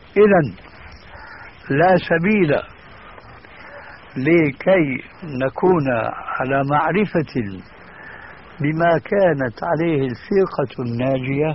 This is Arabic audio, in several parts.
إذن لا سبيل لكي نكون على معرفة بما كانت عليه الفرقة الناجية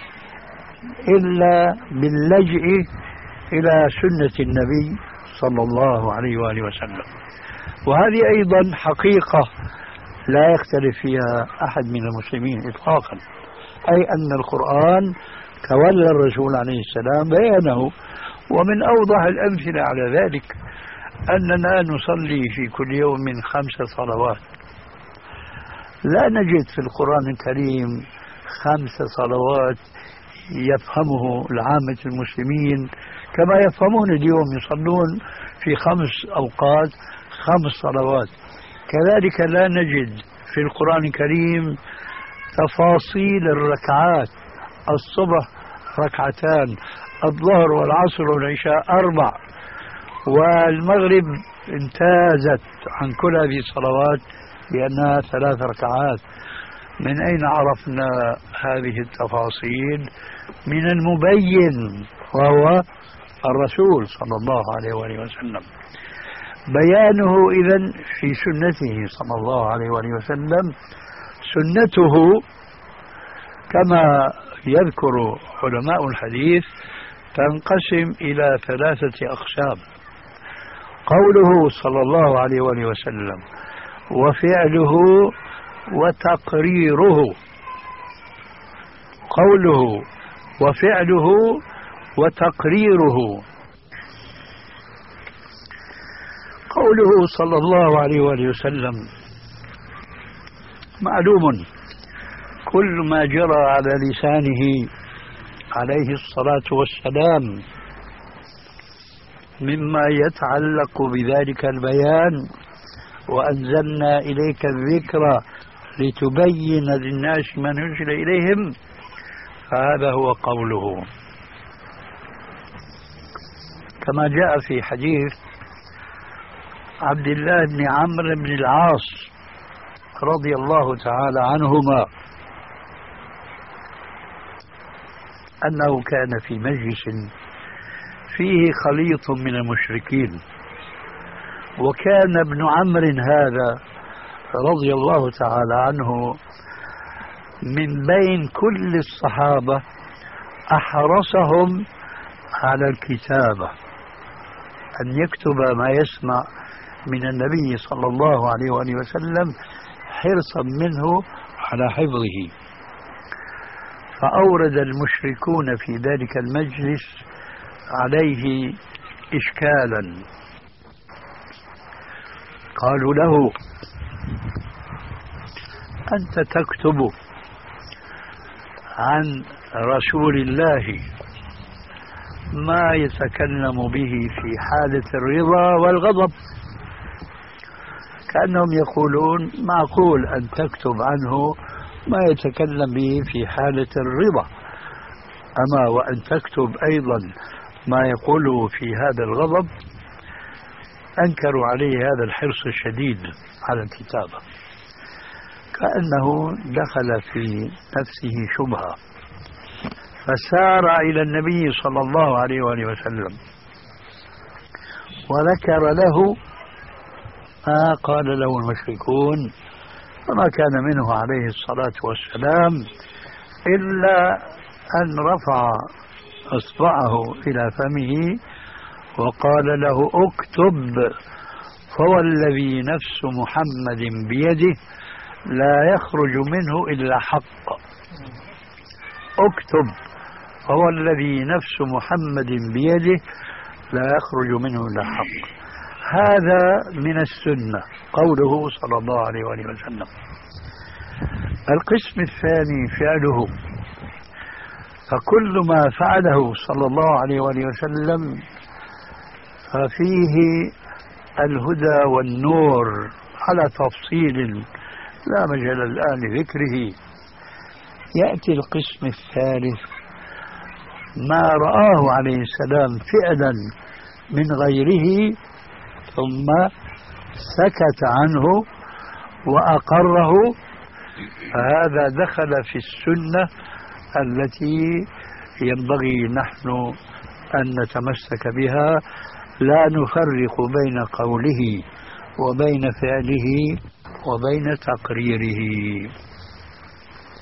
إلا باللجئ إلى سنة النبي صلى الله عليه وآله وسلم. وهذه أيضا حقيقة لا يختلف فيها أحد من المسلمين إطلاقا، أي أن القرآن تولى الرسول عليه السلام بيانه. ومن أوضح الأمثلة على ذلك أننا نصلي في كل يوم 5 صلوات، لا نجد في القرآن الكريم 5 صلوات يفهمه العامة المسلمين كما يفهمون اليوم، يصلون في 5 أوقات 5 صلوات. كذلك لا نجد في القرآن الكريم تفاصيل الركعات، الصبح 2 الظهر والعصر والعشاء 4 والمغرب امتازت عن كل هذه الصلوات بأنها 3 ركعات. من أين عرفنا هذه التفاصيل؟ من المبين وهو الرسول صلى الله عليه وآله وسلم. بيانه إذن في سنته صلى الله عليه وآله وسلم. سنته كما يذكر علماء الحديث تنقسم إلى 3 أقسام: قوله صلى الله عليه وآله وسلم، وفعله وتقريره. قوله وفعله وتقريره. قوله صلى الله عليه وآله وسلم معلوم، كل ما جرى على لسانه عليه الصلاة والسلام مما يتعلق بذلك البيان، وأنزلنا إليك الذكر لتبين للناس ما نزل إليهم، فهذا هو قوله. كما جاء في حديث عبد الله بن عمرو بن العاص رضي الله تعالى عنهما أنه كان في مجلس فيه خليط من المشركين، وكان ابن عمرو هذا رضي الله تعالى عنه من بين كل الصحابة أحرصهم على الكتابة، أن يكتب ما يسمع من النبي صلى الله عليه وآله وسلم حرصا منه على حفظه. فأورد المشركون في ذلك المجلس عليه إشكالا، قالوا له: أنت تكتب عن رسول الله ما يتكلم به في حالة الرضا والغضب، كأنهم يقولون معقول أن تكتب عنه ما يتكلم به في حالة الرضا، أما وأن تكتب أيضا ما يقوله في هذا الغضب. أنكروا عليه هذا الحرص الشديد على الكتابة، كأنه دخل في نفسه شبهة، فسار إلى النبي صلى الله عليه وآله وسلم وذكر له ما قال له المشركون، فما كان منه عليه الصلاة والسلام إلا أن رفع أصبعه إلى فمه وقال له: اكتب، فوالذي نفس محمد بيده لا يخرج منه إلا حق. اكتب، فوالذي نفس محمد بيده لا يخرج منه إلا حق. هذا من السنة، قوله صلى الله عليه وآله وسلم. القسم الثاني فعله، فكل ما فعله صلى الله عليه وآله وسلم ففيه الهدى والنور على تفصيل لا مجال الآن لذكره. يأتي القسم الثالث، ما رآه عليه السلام فعلا من غيره ثم سكت عنه وأقره، فهذا دخل في السنة التي ينبغي نحن أن نتمسك بها، لا نفرق بين قوله وبين فعله وبين تقريره.